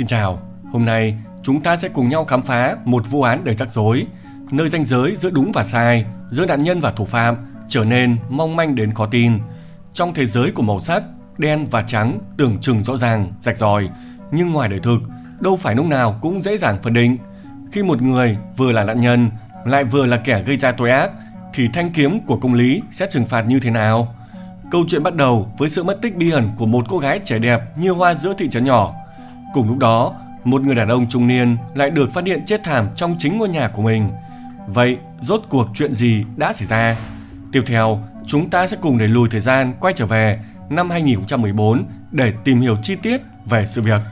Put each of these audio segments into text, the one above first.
Xin chào, hôm nay chúng ta sẽ cùng nhau khám phá một vụ án đầy rắc rối, nơi ranh giới giữa đúng và sai, giữa nạn nhân và thủ phạm trở nên mong manh đến khó tin. Trong thế giới của màu sắc, đen và trắng tưởng chừng rõ ràng, rạch ròi, nhưng ngoài đời thực, đâu phải lúc nào cũng dễ dàng phân định. Khi một người vừa là nạn nhân, lại vừa là kẻ gây ra tội ác, thì thanh kiếm của công lý sẽ trừng phạt như thế nào? Câu chuyện bắt đầu với sự mất tích bí ẩn của một cô gái trẻ đẹp như hoa giữa thị trấn nhỏ. Cùng lúc đó, một người đàn ông trung niên lại được phát hiện chết thảm trong chính ngôi nhà của mình. Vậy, rốt cuộc chuyện gì đã xảy ra? Tiếp theo, chúng ta sẽ cùng đẩy lùi thời gian quay trở về năm 2014 để tìm hiểu chi tiết về sự việc.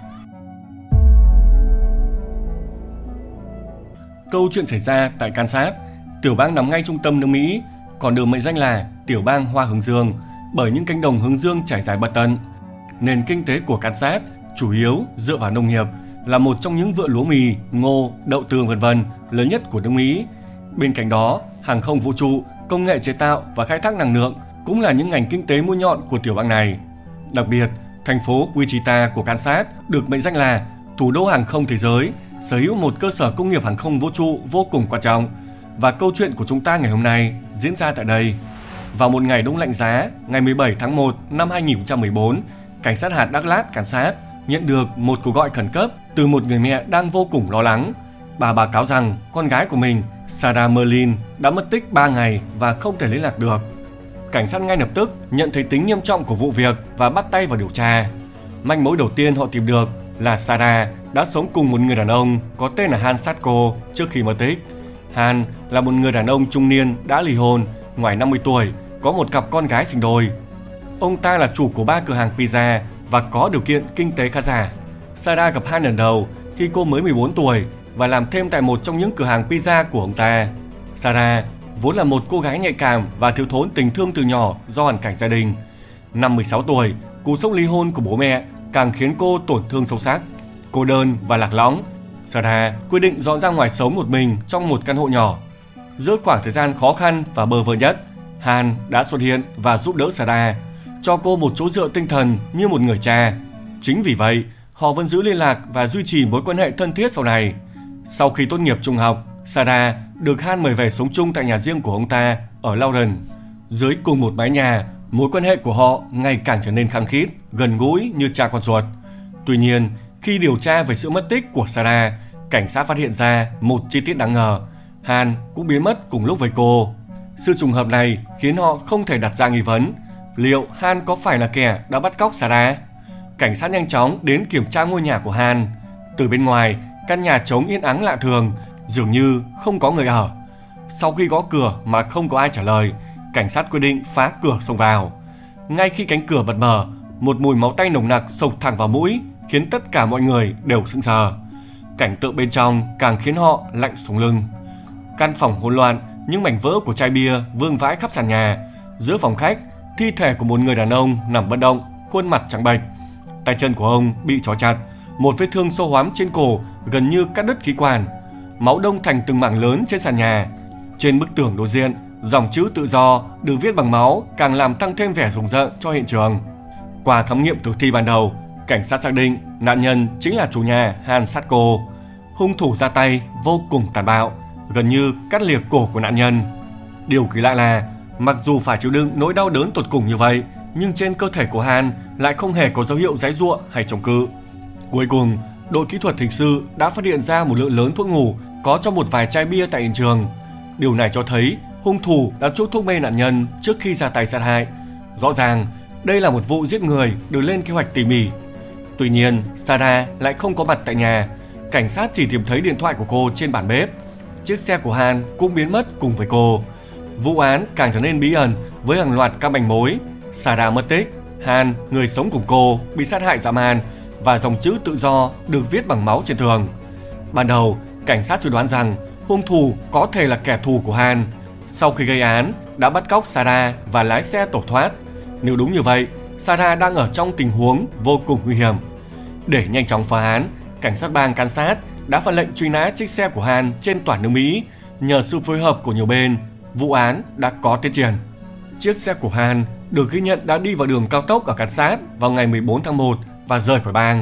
Câu chuyện xảy ra tại Kansas, tiểu bang nằm ngay trung tâm nước Mỹ, còn được mệnh danh là tiểu bang hoa hướng dương bởi những cánh đồng hướng dương trải dài bất tận. Nền kinh tế của Kansas chủ yếu dựa vào nông nghiệp, là một trong những vựa lúa mì, ngô, đậu tương v.v. lớn nhất của nước Mỹ. Bên cạnh đó, hàng không vũ trụ, công nghệ chế tạo và khai thác năng lượng cũng là những ngành kinh tế mũi nhọn của tiểu bang này. Đặc biệt, thành phố Wichita của Kansas được mệnh danh là thủ đô hàng không thế giới, sở hữu một cơ sở công nghiệp hàng không vũ trụ vô cùng quan trọng. Và câu chuyện của chúng ta ngày hôm nay diễn ra tại đây. Vào một ngày đông lạnh giá, ngày 17 tháng 1 năm 2014, cảnh sát hạt Dallas, Kansas nhận được một cuộc gọi khẩn cấp từ một người mẹ đang vô cùng lo lắng. Bà báo cáo rằng con gái của mình, Sarah Merlin, đã mất tích 3 ngày và không thể liên lạc được. Cảnh sát ngay lập tức nhận thấy tính nghiêm trọng của vụ việc và bắt tay vào điều tra. Manh mối đầu tiên họ tìm được là Sarah đã sống cùng một người đàn ông có tên là Han Satko trước khi mất tích. Han là một người đàn ông trung niên đã ly hôn, ngoài 50 tuổi, có một cặp con gái sinh đôi. Ông ta là chủ của 3 cửa hàng pizza và có điều kiện kinh tế khá giả. Sarah gặp Han lần đầu khi cô mới 14 tuổi và làm thêm tại một trong những cửa hàng pizza của ông ta. Sarah vốn là một cô gái nhạy cảm và thiếu thốn tình thương từ nhỏ do hoàn cảnh gia đình. Năm 16 tuổi, cú sốc ly hôn của bố mẹ càng khiến cô tổn thương sâu sắc, cô đơn và lạc lõng. Sarah quyết định dọn ra ngoài sống một mình trong một căn hộ nhỏ. Giữa khoảng thời gian khó khăn và bơ vơ nhất, Han đã xuất hiện và giúp đỡ Sarah, cho cô một chỗ dựa tinh thần như một người cha. Chính vì vậy, họ vẫn giữ liên lạc và duy trì mối quan hệ thân thiết sau này. Sau khi tốt nghiệp trung học, Sarah được Han mời về sống chung tại nhà riêng của ông ta ở Lauren. Dưới cùng một mái nhà, mối quan hệ của họ ngày càng trở nên khăng khít, gần gũi như cha con ruột. Tuy nhiên, khi điều tra về sự mất tích của Sarah, cảnh sát phát hiện ra một chi tiết đáng ngờ. Han cũng biến mất cùng lúc với cô. Sự trùng hợp này khiến họ không thể đặt ra nghi vấn liệu Han có phải là kẻ đã bắt cóc Sarah. Cảnh sát nhanh chóng đến kiểm tra ngôi nhà của Han. Từ bên ngoài, căn nhà trống yên ắng lạ thường, dường như không có người ở. Sau khi gõ cửa mà không có ai trả lời, cảnh sát quyết định phá cửa xông vào. Ngay khi cánh cửa bật mở, một mùi máu tanh nồng nặc xộc thẳng vào mũi, khiến tất cả mọi người đều sững sờ. Cảnh tượng bên trong càng khiến họ lạnh sống lưng. Căn phòng hỗn loạn, những mảnh vỡ của chai bia vương vãi khắp sàn nhà. Giữa phòng khách, thi thể của một người đàn ông nằm bất động, khuôn mặt trắng bệch. Tay chân của ông bị trói chặt, một vết thương sâu hoắm trên cổ gần như cắt đứt khí quản. Máu đông thành từng mảng lớn trên sàn nhà. Trên bức tường đối diện, dòng chữ tự do được viết bằng máu càng làm tăng thêm vẻ rùng rợn cho hiện trường. Qua khám nghiệm tử thi ban đầu, cảnh sát xác định nạn nhân chính là chủ nhà Han Satko. Hung thủ ra tay vô cùng tàn bạo, gần như cắt lìa cổ của nạn nhân. Điều kỳ lạ là mặc dù phải chịu đựng nỗi đau đớn tột cùng như vậy, nhưng trên cơ thể của Han lại không hề có dấu hiệu giãy giụa hay chống cự. Cuối cùng, đội kỹ thuật hình sự đã phát hiện ra một lượng lớn thuốc ngủ có trong một vài chai bia tại hiện trường. Điều này cho thấy hung thủ đã chuốc thuốc mê nạn nhân trước khi ra tay sát hại. Rõ ràng, đây là một vụ giết người được lên kế hoạch tỉ mỉ. Tuy nhiên, Sarah lại không có mặt tại nhà. Cảnh sát chỉ tìm thấy điện thoại của cô trên bàn bếp. Chiếc xe của Han cũng biến mất cùng với cô. Vụ án càng trở nên bí ẩn với hàng loạt các manh mối. Sarah mất tích, Han, người sống cùng cô, bị sát hại dã man và dòng chữ tự do được viết bằng máu trên tường. Ban đầu, cảnh sát suy đoán rằng hung thủ có thể là kẻ thù của Han. Sau khi gây án, đã bắt cóc Sarah và lái xe tẩu thoát. Nếu đúng như vậy, Sarah đang ở trong tình huống vô cùng nguy hiểm. Để nhanh chóng phá án, cảnh sát bang Kansas đã phát lệnh truy nã chiếc xe của Han trên toàn nước Mỹ. Nhờ sự phối hợp của nhiều bên, vụ án đã có tiến triển. Chiếc xe của Han được ghi nhận đã đi vào đường cao tốc ở Kansas vào ngày 14 tháng 1 và rời khỏi bang.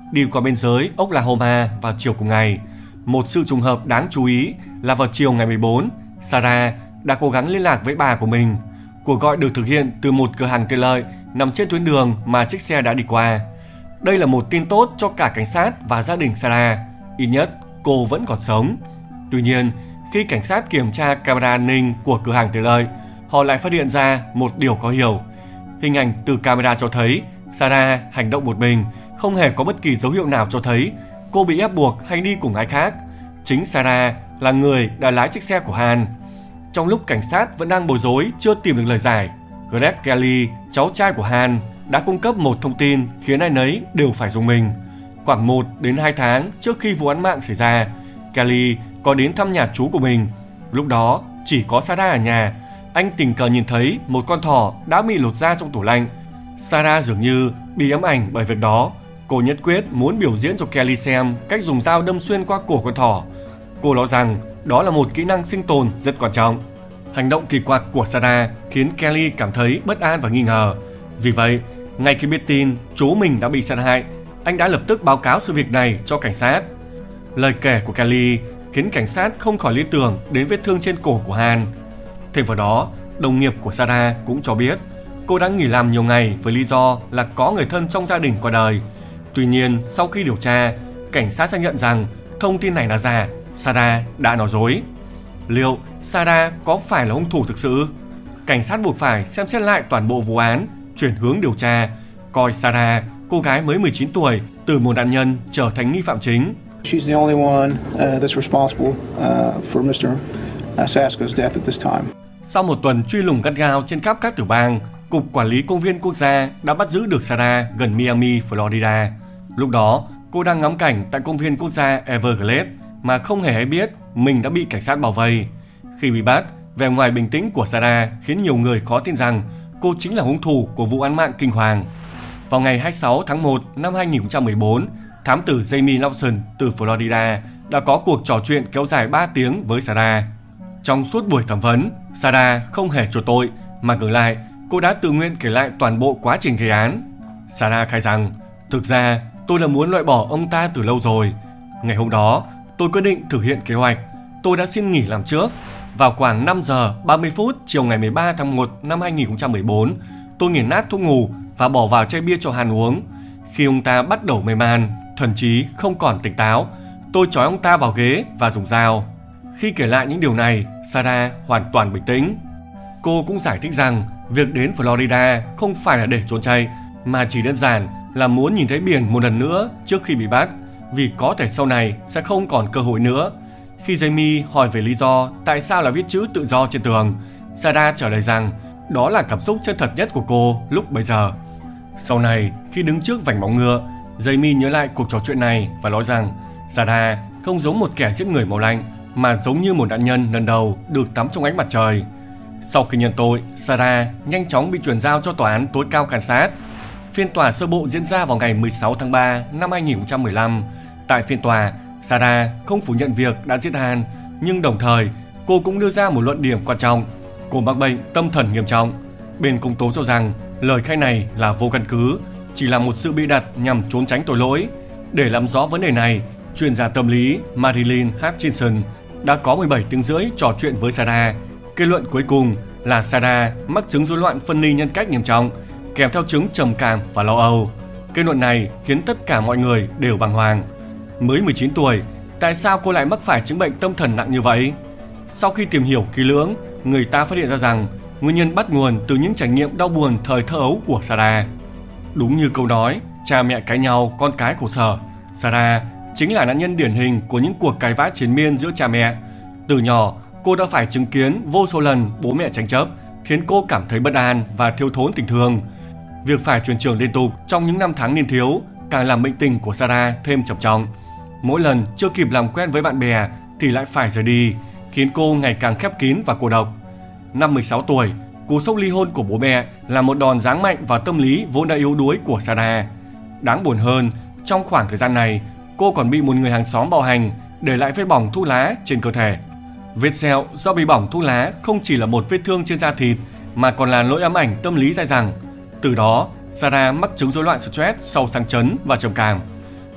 đi qua biên giới Oklahoma vào chiều cùng ngày. Một sự trùng hợp đáng chú ý là vào chiều ngày 14, Sarah đã cố gắng liên lạc với bà của mình. Cuộc gọi được thực hiện từ một cửa hàng tiện lợi nằm trên tuyến đường mà chiếc xe đã đi qua. Đây là một tin tốt cho cả cảnh sát và gia đình Sarah, ít nhất cô vẫn còn sống. Tuy nhiên, khi cảnh sát kiểm tra camera an ninh của cửa hàng tiện lợi, họ lại phát hiện ra một điều khó hiểu. Hình ảnh từ camera cho thấy Sarah hành động một mình, không hề có bất kỳ dấu hiệu nào cho thấy cô bị ép buộc hay đi cùng ai khác. Chính Sarah là người đã lái chiếc xe của Han. Trong lúc cảnh sát vẫn đang bối rối chưa tìm được lời giải, Greg Kelly, cháu trai của Han, đã cung cấp một thông tin khiến ai nấy đều phải rùng mình. Khoảng 1 đến 2 tháng trước khi vụ án mạng xảy ra, Kelly có đến thăm nhà chú của mình. Lúc đó chỉ có Sarah ở nhà. Anh tình cờ nhìn thấy một con thỏ đã bị lột da trong tủ lạnh. Sarah dường như bị ám ảnh bởi việc đó. Cô nhất quyết muốn biểu diễn cho Kelly xem cách dùng dao đâm xuyên qua cổ con thỏ. Cô nói rằng đó là một kỹ năng sinh tồn rất quan trọng. Hành động kỳ quặc của Sarah khiến Kelly cảm thấy bất an và nghi ngờ. Vì vậy, ngay khi biết tin chú mình đã bị sát hại, anh đã lập tức báo cáo sự việc này cho cảnh sát. Lời kể của Kelly khiến cảnh sát không khỏi liên tưởng đến vết thương trên cổ của Han. Thêm vào đó, đồng nghiệp của Sarah cũng cho biết cô đã nghỉ làm nhiều ngày với lý do là có người thân trong gia đình qua đời. Tuy nhiên, sau khi điều tra, cảnh sát xác nhận rằng thông tin này là giả. Sarah đã nói dối. Liệu Sarah có phải là hung thủ thực sự? Cảnh sát buộc phải xem xét lại toàn bộ vụ án, chuyển hướng điều tra, coi Sarah, cô gái mới 19 tuổi, từ một nạn nhân trở thành nghi phạm chính. She's the only one that's responsible for Mr. Sasko's death at this time. Sau một tuần truy lùng gắt gao trên khắp các tiểu bang, Cục Quản lý Công viên Quốc gia đã bắt giữ được Sarah gần Miami, Florida. Lúc đó, cô đang ngắm cảnh tại công viên quốc gia Everglades mà không hề hay biết mình đã bị cảnh sát bao vây. Khi bị bắt, vẻ ngoài bình tĩnh của Sarah khiến nhiều người khó tin rằng cô chính là hung thủ của vụ án mạng kinh hoàng. Vào ngày 26 tháng 1 năm 2014, thám tử Jamie Lawson từ Florida đã có cuộc trò chuyện kéo dài 3 tiếng với Sarah. Trong suốt buổi thẩm vấn, Sarah không hề chối tội, mà ngược lại, cô đã tự nguyện kể lại toàn bộ quá trình gây án. Sarah khai rằng, thực ra tôi đã muốn loại bỏ ông ta từ lâu rồi. Ngày hôm đó, tôi quyết định thực hiện kế hoạch. Tôi đã xin nghỉ làm trước. Vào khoảng 5 giờ 30 phút chiều ngày 13 tháng 1 năm 2014, tôi nghiền nát thuốc ngủ và bỏ vào chai bia cho Han uống. Khi ông ta bắt đầu mê man, thần trí không còn tỉnh táo, tôi trói ông ta vào ghế và dùng dao. Khi kể lại những điều này, Sarah hoàn toàn bình tĩnh. Cô cũng giải thích rằng việc đến Florida không phải là để trốn chạy, mà chỉ đơn giản là muốn nhìn thấy biển một lần nữa trước khi bị bắt, vì có thể sau này sẽ không còn cơ hội nữa. Khi Jamie hỏi về lý do tại sao là viết chữ tự do trên tường, Sarah trả lời rằng đó là cảm xúc chân thật nhất của cô lúc bấy giờ. Sau này, khi đứng trước vành móng ngựa, Jamie nhớ lại cuộc trò chuyện này và nói rằng Sarah không giống một kẻ giết người máu lạnh, mà giống như một nạn nhân lần đầu được tắm trong ánh mặt trời. Sau khi nhận tội, Sarah nhanh chóng bị chuyển giao cho tòa án tối cao Kansas. Phiên tòa sơ bộ diễn ra vào ngày 16 tháng 3 năm 2015. Tại phiên tòa, Sarah không phủ nhận việc đã giết Han, nhưng đồng thời cô cũng đưa ra một luận điểm quan trọng. Cô mắc bệnh tâm thần nghiêm trọng. Bên công tố cho rằng lời khai này là vô căn cứ, chỉ là một sự bịa đặt nhằm trốn tránh tội lỗi. Để làm rõ vấn đề này, chuyên gia tâm lý Marilyn Hutchinson đã có 17 tiếng rưỡi trò chuyện với Sarah. Kết luận cuối cùng là Sarah mắc chứng rối loạn phân ly nhân cách nghiêm trọng, kèm theo chứng trầm cảm và lo âu. Kết luận này khiến tất cả mọi người đều bàng hoàng. Mới 19 tuổi, tại sao cô lại mắc phải chứng bệnh tâm thần nặng như vậy? Sau khi tìm hiểu kỹ lưỡng, người ta phát hiện ra rằng nguyên nhân bắt nguồn từ những trải nghiệm đau buồn thời thơ ấu của Sarah. Đúng như câu nói, cha mẹ cãi nhau, con cái khổ sở. Sarah chính là nạn nhân điển hình của những cuộc cãi vã triền miên giữa cha mẹ. Từ nhỏ, cô đã phải chứng kiến vô số lần bố mẹ tranh chấp, khiến cô cảm thấy bất an và thiếu thốn tình thương. Việc phải chuyển trường liên tục trong những năm tháng niên thiếu càng làm bệnh tình của Sarah thêm trầm trọng. Mỗi lần chưa kịp làm quen với bạn bè thì lại phải rời đi, khiến cô ngày càng khép kín và cô độc. Năm 16 tuổi, cú sốc ly hôn của bố mẹ là một đòn giáng mạnh vào tâm lý vốn đã yếu đuối của Sarah. Đáng buồn hơn, trong khoảng thời gian này, cô còn bị một người hàng xóm bạo hành, để lại vết bỏng thuốc lá trên cơ thể. Vết sẹo do bị bỏng thuốc lá không chỉ là một vết thương trên da thịt, mà còn là nỗi ám ảnh tâm lý dai dẳng. Từ đó, Sarah mắc chứng rối loạn stress sau sang chấn và trầm cảm.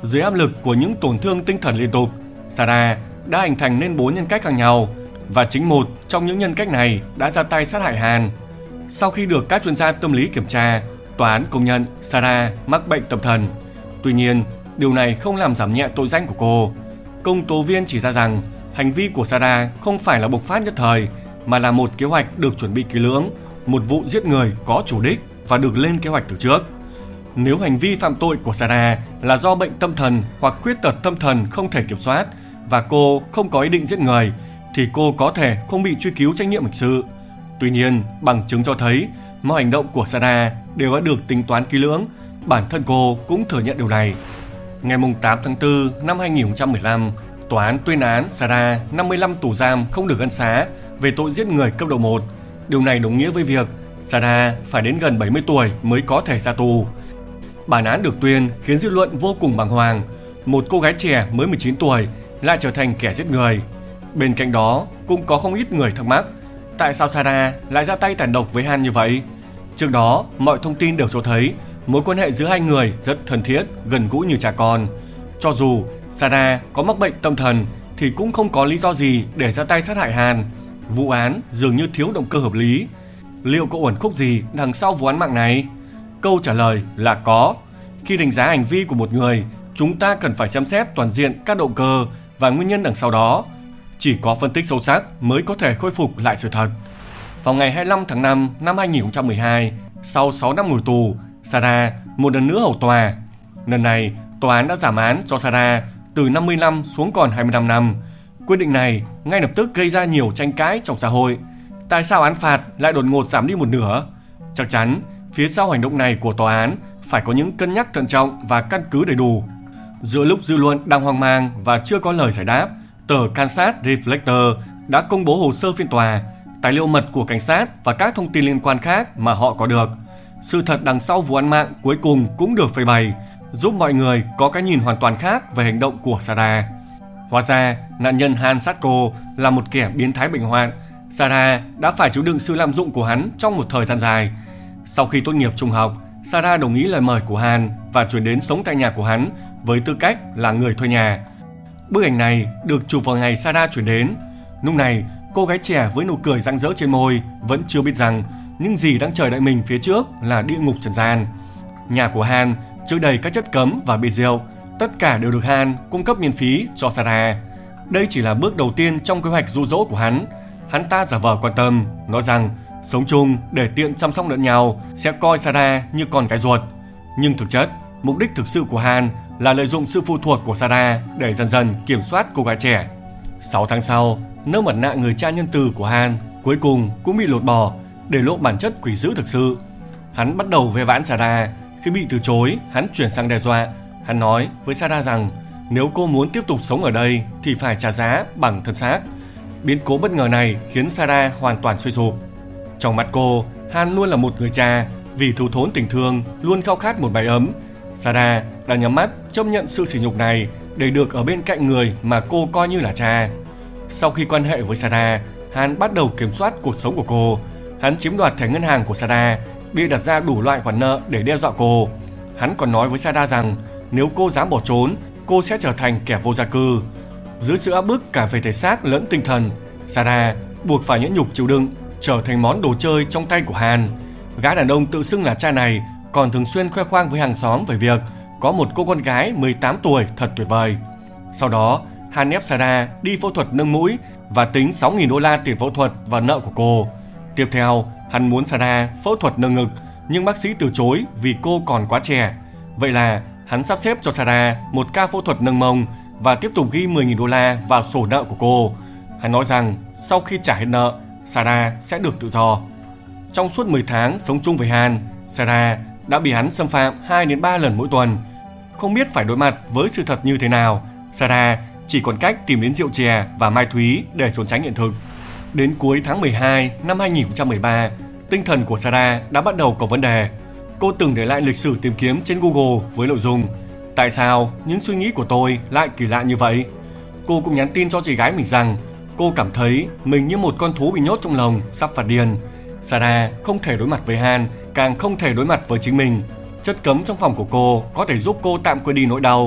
Dưới áp lực của những tổn thương tinh thần liên tục, Sarah đã hình thành nên 4 nhân cách khác nhau, và chính một trong những nhân cách này đã ra tay sát hại Han. Sau khi được các chuyên gia tâm lý kiểm tra, tòa án công nhận Sarah mắc bệnh tâm thần. Tuy nhiên, điều này không làm giảm nhẹ tội danh của cô. Công tố viên chỉ ra rằng hành vi của Sarah không phải là bộc phát nhất thời, mà là một kế hoạch được chuẩn bị kỹ lưỡng, một vụ giết người có chủ đích và được lên kế hoạch từ trước. Nếu hành vi phạm tội của Sarah là do bệnh tâm thần hoặc khuyết tật tâm thần không thể kiểm soát và cô không có ý định giết người, thì cô có thể không bị truy cứu trách nhiệm hình sự. Tuy nhiên, bằng chứng cho thấy mọi hành động của Sarah đều đã được tính toán kỹ lưỡng. Bản thân cô cũng thừa nhận điều này. Ngày 8 tháng 4 năm 2015, tòa án tuyên án Sarah 55 tù giam không được ân xá về tội giết người cấp độ 1. Điều này đồng nghĩa với việc Sarah phải đến gần 70 tuổi mới có thể ra tù. Bản án được tuyên khiến dư luận vô cùng bàng hoàng. Một cô gái trẻ mới 19 tuổi lại trở thành kẻ giết người. Bên cạnh đó, cũng có không ít người thắc mắc tại sao Sarah lại ra tay tàn độc với Han như vậy. Trước đó, mọi thông tin đều cho thấy mối quan hệ giữa hai người rất thân thiết, gần gũi như cha con. Cho dù Sarah có mắc bệnh tâm thần thì cũng không có lý do gì để ra tay sát hại Han. Vụ án dường như thiếu động cơ hợp lý. Liệu có uẩn khúc gì đằng sau vụ án mạng này? Câu trả lời là có. Khi đánh giá hành vi của một người, chúng ta cần phải xem xét toàn diện các động cơ và nguyên nhân đằng sau đó. Chỉ có phân tích sâu sắc mới có thể khôi phục lại sự thật. Vào ngày 25 tháng 5 năm 2012, sau 6 năm ngồi tù, Sarah một lần nữa hầu tòa. Lần này, tòa án đã giảm án cho Sarah từ 50 năm xuống còn 25 năm. Quyết định này ngay lập tức gây ra nhiều tranh cãi trong xã hội. Tại sao án phạt lại đột ngột giảm đi một nửa? Chắc chắn, phía sau hành động này của tòa án phải có những cân nhắc thận trọng và căn cứ đầy đủ. Giữa lúc dư luận đang hoang mang và chưa có lời giải đáp, tờ Kansas Reflector đã công bố hồ sơ phiên tòa, tài liệu mật của cảnh sát và các thông tin liên quan khác mà họ có được. Sự thật đằng sau vụ án mạng cuối cùng cũng được phơi bày, giúp mọi người có cái nhìn hoàn toàn khác về hành động của Sarah. Hóa ra, nạn nhân Han Satko là một kẻ biến thái bệnh hoạn. Sarah đã phải chịu đựng sự lạm dụng của hắn trong một thời gian dài. Sau khi tốt nghiệp trung học, Sarah đồng ý lời mời của Han và chuyển đến sống tại nhà của hắn với tư cách là người thuê nhà. Bức ảnh này được chụp vào ngày Sarah chuyển đến. Lúc này, cô gái trẻ với nụ cười rạng rỡ trên môi vẫn chưa biết rằng những gì đang chờ đợi mình phía trước là địa ngục trần gian. Nhà của Han chứa đầy các chất cấm và bia rượu. Tất cả đều được Han cung cấp miễn phí cho Sarah. Đây chỉ là bước đầu tiên trong kế hoạch dụ dỗ của hắn. Hắn ta giả vờ quan tâm, nói rằng sống chung để tiện chăm sóc lẫn nhau, sẽ coi Sarah như con cái ruột. Nhưng thực chất, mục đích thực sự của Han là lợi dụng sự phụ thuộc của Sarah để dần dần kiểm soát cô gái trẻ. 6 tháng sau, nơ mặt nạ người cha nhân từ của Han cuối cùng cũng bị lột bỏ, để lộ bản chất quỷ dữ thực sự. Hắn bắt đầu ve vãn Sarah. Khi bị từ chối, hắn chuyển sang đe dọa. Hắn nói với Sarah rằng nếu cô muốn tiếp tục sống ở đây thì phải trả giá bằng thân xác. Biến cố bất ngờ này khiến Sarah hoàn toàn suy sụp. Trong mắt cô, Han luôn là một người cha, vì thiếu thốn tình thương, luôn khao khát một mái ấm. Sarah đã nhắm mắt chấp nhận sự sỉ nhục này để được ở bên cạnh người mà cô coi như là cha. Sau khi quan hệ với Sarah, Han bắt đầu kiểm soát cuộc sống của cô. Hắn chiếm đoạt thẻ ngân hàng của Sarah, bịa đặt ra đủ loại khoản nợ để đe dọa cô. Hắn còn nói với Sarah rằng nếu cô dám bỏ trốn, cô sẽ trở thành kẻ vô gia cư. Dưới sự áp bức cả về thể xác lẫn tinh thần, Sarah buộc phải nhẫn nhục chịu đựng, trở thành món đồ chơi trong tay của Han. Gã đàn ông tự xưng là cha này còn thường xuyên khoe khoang với hàng xóm về việc có một cô con gái 18 tuổi thật tuyệt vời. Sau đó, Han ép Sarah đi phẫu thuật nâng mũi và tính 6.000 đô la tiền phẫu thuật và nợ của cô. Tiếp theo, hắn muốn Sarah phẫu thuật nâng ngực, nhưng bác sĩ từ chối vì cô còn quá trẻ. Vậy là hắn sắp xếp cho Sarah một ca phẫu thuật nâng mông và tiếp tục ghi 10.000 đô la vào sổ nợ của cô. Hắn nói rằng sau khi trả hết nợ, Sarah sẽ được tự do. Trong suốt 10 tháng sống chung với Han, Sarah đã bị hắn xâm phạm 2 đến 3 lần mỗi tuần. Không biết phải đối mặt với sự thật như thế nào, Sarah chỉ còn cách tìm đến rượu chè và mai thúy để trốn tránh hiện thực. Đến cuối tháng 12 năm 2013, tinh thần của Sarah đã bắt đầu có vấn đề. Cô từng để lại lịch sử tìm kiếm trên Google với nội dung: tại sao những suy nghĩ của tôi lại kỳ lạ như vậy? Cô cũng nhắn tin cho chị gái mình rằng cô cảm thấy mình như một con thú bị nhốt trong lồng, sắp phát điên. Sarah không thể đối mặt với Han, càng không thể đối mặt với chính mình. Chất cấm trong phòng của cô có thể giúp cô tạm quên đi nỗi đau,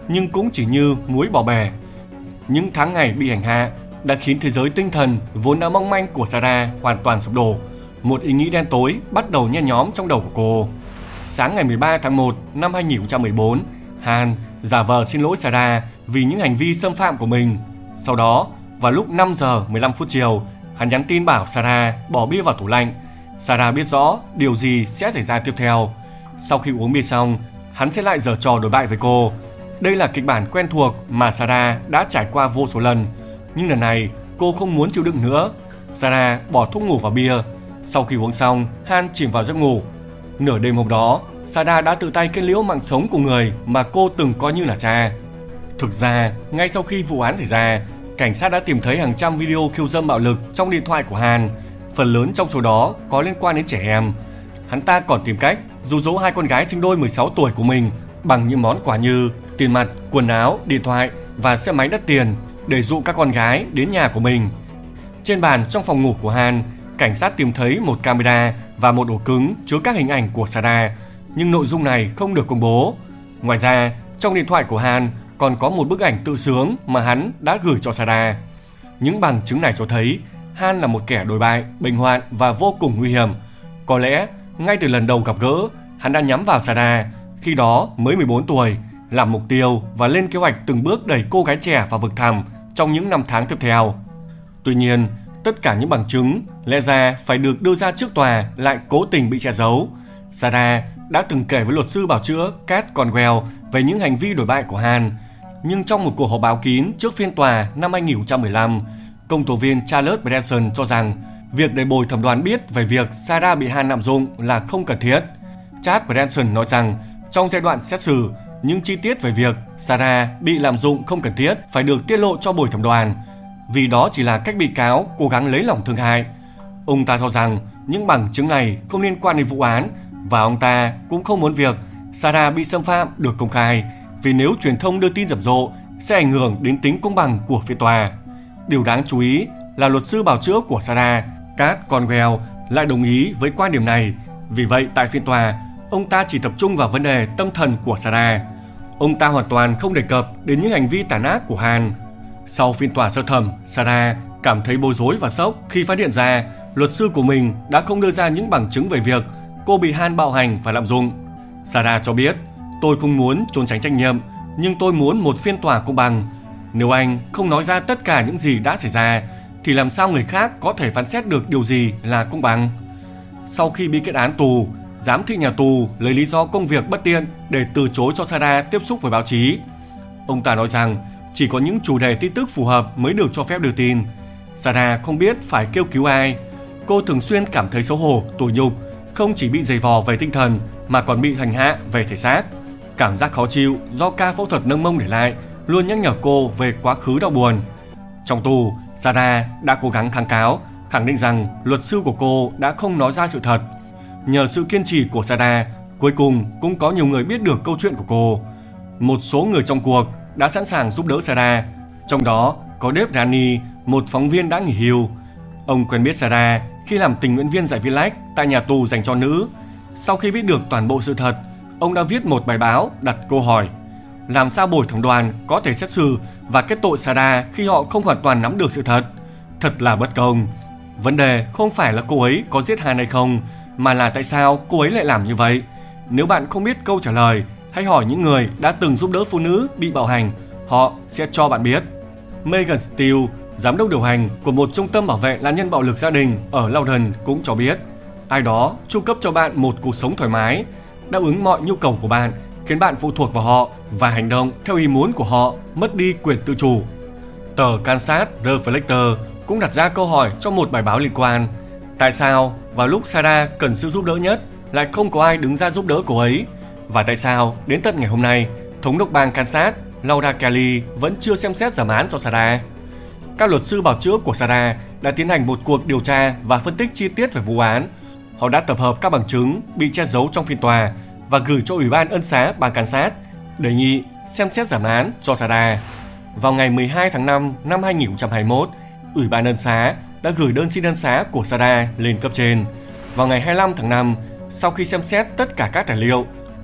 nhưng cũng chỉ như muối bỏ bể. Những tháng ngày bị hành hạ đã khiến thế giới tinh thần vốn đã mong manh của Sarah hoàn toàn sụp đổ. Một ý nghĩ đen tối bắt đầu nhen nhóm trong đầu của cô. Sáng ngày 13 tháng 1 năm 2014, Han giả vờ xin lỗi Sarah vì những hành vi xâm phạm của mình. Sau đó, vào lúc 5 giờ 15 phút chiều, hắn nhắn tin bảo Sarah bỏ bia vào tủ lạnh. Sarah biết rõ điều gì sẽ xảy ra tiếp theo. Sau khi uống bia xong, hắn sẽ lại giở trò đối bại với cô. Đây là kịch bản quen thuộc mà Sarah đã trải qua vô số lần. Nhưng lần này, cô không muốn chịu đựng nữa. Sarah bỏ thuốc ngủ vào bia. Sau khi uống xong, Han chìm vào giấc ngủ. Nửa đêm hôm đó, Sarah đã tự tay kết liễu mạng sống của người mà cô từng coi như là cha. Thực ra, ngay sau khi vụ án xảy ra, cảnh sát đã tìm thấy hàng trăm video khiêu dâm bạo lực trong điện thoại của Han. Phần lớn trong số đó có liên quan đến trẻ em. Hắn ta còn tìm cách dụ dỗ hai con gái sinh đôi 16 tuổi của mình bằng những món quà như tiền mặt, quần áo, điện thoại và xe máy đắt tiền để dụ các con gái đến nhà của mình. Trên bàn trong phòng ngủ của Han, cảnh sát tìm thấy một camera và một ổ cứng chứa các hình ảnh của Sarah, nhưng nội dung này không được công bố. Ngoài ra, trong điện thoại của Han còn có một bức ảnh tự sướng mà hắn đã gửi cho Sarah. Những bằng chứng này cho thấy Han là một kẻ đồi bại, bệnh hoạn và vô cùng nguy hiểm. Có lẽ ngay từ lần đầu gặp gỡ, hắn đã nhắm vào Sarah, khi đó mới 14 tuổi, làm mục tiêu và lên kế hoạch từng bước đẩy cô gái trẻ vào vực thẳm trong những năm tháng tiếp theo. Tuy nhiên, tất cả những bằng chứng lẽ ra phải được đưa ra trước tòa lại cố tình bị che giấu. Sarah đã từng kể với luật sư bào chữa Kat Conwell về những hành vi đồi bại của Han. Nhưng trong một cuộc họp báo kín trước phiên tòa năm 2015, công tố viên Charles Branson cho rằng việc để bồi thẩm đoàn biết về việc Sarah bị Han lạm dụng là không cần thiết. Charles Branson nói rằng trong giai đoạn xét xử, những chi tiết về việc Sarah bị lạm dụng không cần thiết phải được tiết lộ cho bồi thẩm đoàn, vì đó chỉ là cách bị cáo cố gắng lấy lòng thương hại. Ông ta cho rằng những bằng chứng này không liên quan đến vụ án và ông ta cũng không muốn việc Sarah bị xâm phạm được công khai, vì nếu truyền thông đưa tin rầm rộ sẽ ảnh hưởng đến tính công bằng của phiên tòa. Điều đáng chú ý là luật sư bào chữa của Sarah, Kat Conwell, lại đồng ý với quan điểm này. Vì vậy tại phiên tòa, ông ta chỉ tập trung vào vấn đề tâm thần của Sarah. Ông ta hoàn toàn không đề cập đến những hành vi tàn ác của Han. Sau phiên tòa sơ thẩm, Sarah cảm thấy bối rối và sốc khi phát hiện ra luật sư của mình đã không đưa ra những bằng chứng về việc cô bị Han bạo hành và lạm dụng. Sarah cho biết, tôi không muốn trốn tránh trách nhiệm, nhưng tôi muốn một phiên tòa công bằng. Nếu anh không nói ra tất cả những gì đã xảy ra, thì làm sao người khác có thể phán xét được điều gì là công bằng? Sau khi bị kết án tù, giám thị nhà tù lấy lý do công việc bất tiện để từ chối cho Sarah tiếp xúc với báo chí. Ông ta nói rằng chỉ có những chủ đề tin tức phù hợp mới được cho phép đưa tin. Sarah không biết phải kêu cứu ai. Cô thường xuyên cảm thấy xấu hổ, tủi nhục, không chỉ bị giày vò về tinh thần mà còn bị hành hạ về thể xác. Cảm giác khó chịu do ca phẫu thuật nâng mông để lại luôn nhắc nhở cô về quá khứ đau buồn. Trong tù, Sarah đã cố gắng kháng cáo, khẳng định rằng luật sư của cô đã không nói ra sự thật. Nhờ sự kiên trì của Sarah, cuối cùng cũng có nhiều người biết được câu chuyện của cô. Một số người trong cuộc đã sẵn sàng giúp đỡ Sarah, trong đó có Dave Rani, một phóng viên đã nghỉ hưu. Ông quen biết Sarah khi làm tình nguyện viên dạy viết lách tại nhà tù dành cho nữ. Sau khi biết được toàn bộ sự thật, ông đã viết một bài báo đặt câu hỏi: làm sao bồi thẩm đoàn có thể xét xử và kết tội Sarah khi họ không hoàn toàn nắm được sự thật? Thật là bất công. Vấn đề không phải là cô ấy có giết Han hay không, mà là tại sao cô ấy lại làm như vậy. Nếu bạn không biết câu trả lời, hãy hỏi những người đã từng giúp đỡ phụ nữ bị bạo hành, họ sẽ cho bạn biết. Megan Steele, giám đốc điều hành của một trung tâm bảo vệ nạn nhân bạo lực gia đình ở Loudoun cũng cho biết, ai đó chu cấp cho bạn một cuộc sống thoải mái, đáp ứng mọi nhu cầu của bạn, khiến bạn phụ thuộc vào họ và hành động theo ý muốn của họ, mất đi quyền tự chủ. Tờ Kansas Reflector cũng đặt ra câu hỏi trong một bài báo liên quan: tại sao vào lúc Sarah cần sự giúp đỡ nhất lại không có ai đứng ra giúp đỡ cô ấy? Và tại sao đến tận ngày hôm nay, thống đốc bang Kansas Laura Kelly vẫn chưa xem xét giảm án cho Sarah? Các luật sư bào chữa của Sarah đã tiến hành một cuộc điều tra và phân tích chi tiết về vụ án. Họ đã tập hợp các bằng chứng bị che giấu trong phiên tòa và gửi cho Ủy ban ân xá bang Kansas đề nghị xem xét giảm án cho Sarah. Vào ngày 12 tháng 5 năm 2021, Ủy ban ân xá đã gửi đơn xin ân xá của Sarah lên cấp trên. Vào ngày 25 tháng 5, sau khi xem xét tất cả các tài liệu,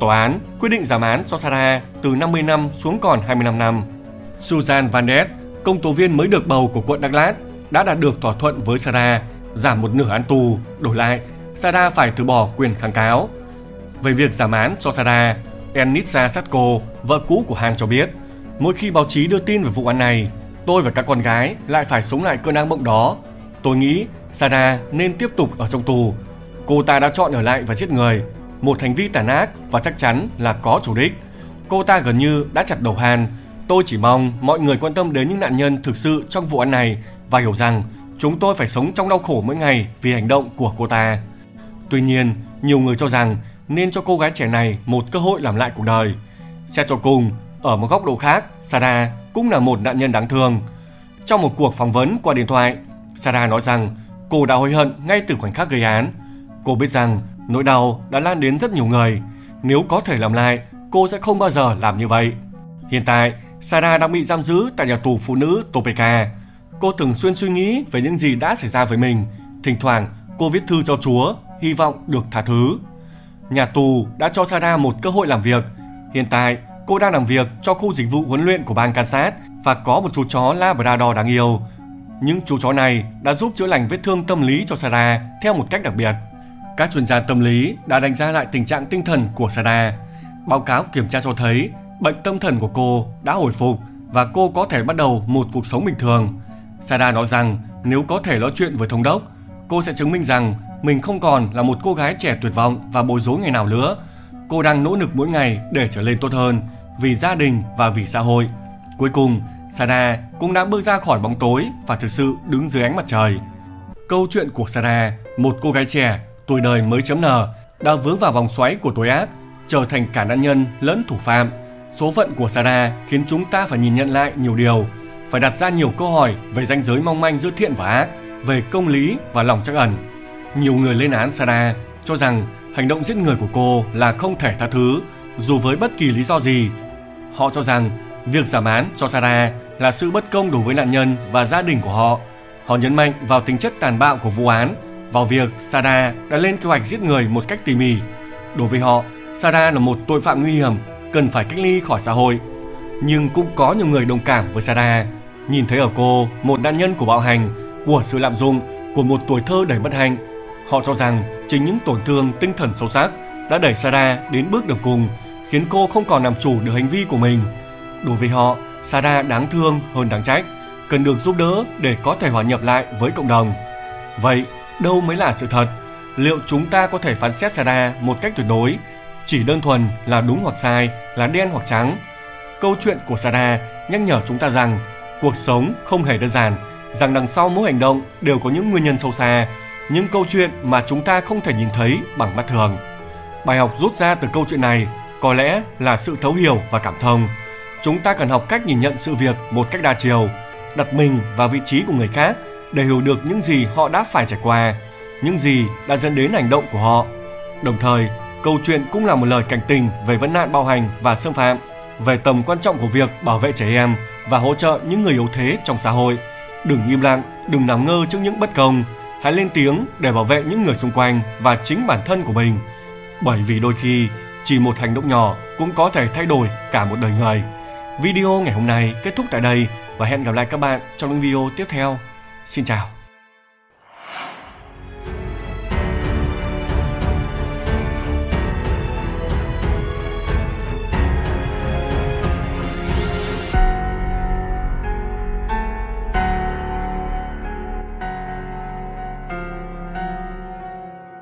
tòa án quyết định giảm án cho Sarah từ 50 năm xuống còn 25 năm. Susan Van Ness, công tố viên mới được bầu của quận Douglas, đã đạt được thỏa thuận với Sarah giảm một nửa án tù, đổi lại Sarah phải từ bỏ quyền kháng cáo. Về việc giảm án cho Sarah, Anissa Satko, vợ cũ của Hang cho biết, mỗi khi báo chí đưa tin về vụ án này, tôi và các con gái lại phải sống lại cơn ác mộng đó. Tôi nghĩ Sarah nên tiếp tục ở trong tù. Cô ta đã chọn ở lại và giết người, một hành vi tàn ác và chắc chắn là có chủ đích. Cô ta gần như đã chặt đầu Han. Tôi chỉ mong mọi người quan tâm đến những nạn nhân thực sự trong vụ án này và hiểu rằng chúng tôi phải sống trong đau khổ mỗi ngày vì hành động của cô ta. Tuy nhiên, nhiều người cho rằng nên cho cô gái trẻ này một cơ hội làm lại cuộc đời. Xét cho cùng, ở một góc độ khác, Sarah cũng là một nạn nhân đáng thương. Trong một cuộc phỏng vấn qua điện thoại, Sarah nói rằng cô đã hối hận ngay từ khoảnh khắc gây án. Cô biết rằng nỗi đau đã lan đến rất nhiều người. Nếu có thể làm lại, cô sẽ không bao giờ làm như vậy. Hiện tại, Sarah đang bị giam giữ tại nhà tù phụ nữ Topeka. Cô thường xuyên suy nghĩ về những gì đã xảy ra với mình. Thỉnh thoảng, cô viết thư cho Chúa, hy vọng được tha thứ. Nhà tù đã cho Sarah một cơ hội làm việc. Hiện tại, cô đang làm việc cho khu dịch vụ huấn luyện của bang Kansas và có một chú chó Labrador đáng yêu. Những chú chó này đã giúp chữa lành vết thương tâm lý cho Sarah theo một cách đặc biệt. Các chuyên gia tâm lý đã đánh giá lại tình trạng tinh thần của Sarah. Báo cáo kiểm tra cho thấy bệnh tâm thần của cô đã hồi phục và cô có thể bắt đầu một cuộc sống bình thường. Sarah nói rằng nếu có thể nói chuyện với thống đốc, cô sẽ chứng minh rằng mình không còn là một cô gái trẻ tuyệt vọng và bối rối ngày nào nữa. Cô đang nỗ lực mỗi ngày để trở nên tốt hơn vì gia đình và vì xã hội. Cuối cùng, Sarah cũng đã bước ra khỏi bóng tối và thực sự đứng dưới ánh mặt trời. Câu chuyện của Sarah, một cô gái trẻ tuổi đời mới chấm nở, đã vướng vào vòng xoáy của tội ác, trở thành cả nạn nhân lẫn thủ phạm. Số phận của Sarah khiến chúng ta phải nhìn nhận lại nhiều điều, phải đặt ra nhiều câu hỏi về ranh giới mong manh giữa thiện và ác, về công lý và lòng trắc ẩn. Nhiều người lên án Sarah, cho rằng hành động giết người của cô là không thể tha thứ, dù với bất kỳ lý do gì. Họ cho rằng việc giảm án cho Sarah là sự bất công đối với nạn nhân và gia đình của họ. Họ nhấn mạnh vào tính chất tàn bạo của vụ án, vào việc Sarah đã lên kế hoạch giết người một cách tỉ mỉ. Đối với họ, Sarah là một tội phạm nguy hiểm, cần phải cách ly khỏi xã hội. Nhưng cũng có nhiều người đồng cảm với Sarah, nhìn thấy ở cô một nạn nhân của bạo hành, của sự lạm dụng, của một tuổi thơ đầy bất hạnh. Họ cho rằng chính những tổn thương tinh thần sâu sắc đã đẩy Sarah đến bước đường cùng, khiến cô không còn làm chủ được hành vi của mình. Đối với họ, Sarah đáng thương hơn đáng trách, cần được giúp đỡ để có thể hòa nhập lại với cộng đồng. Vậy, đâu mới là sự thật? Liệu chúng ta có thể phán xét Sarah một cách tuyệt đối, chỉ đơn thuần là đúng hoặc sai, là đen hoặc trắng? Câu chuyện của Sarah nhắc nhở chúng ta rằng cuộc sống không hề đơn giản, rằng đằng sau mỗi hành động đều có những nguyên nhân sâu xa, những câu chuyện mà chúng ta không thể nhìn thấy bằng mắt thường. Bài học rút ra từ câu chuyện này có lẽ là sự thấu hiểu và cảm thông. Chúng ta cần học cách nhìn nhận sự việc một cách đa chiều, đặt mình vào vị trí của người khác để hiểu được những gì họ đã phải trải qua, những gì đã dẫn đến hành động của họ. Đồng thời, câu chuyện cũng là một lời cảnh tỉnh về vấn nạn bạo hành và xâm phạm, về tầm quan trọng của việc bảo vệ trẻ em và hỗ trợ những người yếu thế trong xã hội. Đừng im lặng, đừng nằm ngơ trước những bất công, hãy lên tiếng để bảo vệ những người xung quanh và chính bản thân của mình. Bởi vì đôi khi, chỉ một hành động nhỏ cũng có thể thay đổi cả một đời người. Video ngày hôm nay kết thúc tại đây và hẹn gặp lại các bạn trong những video tiếp theo. Xin chào.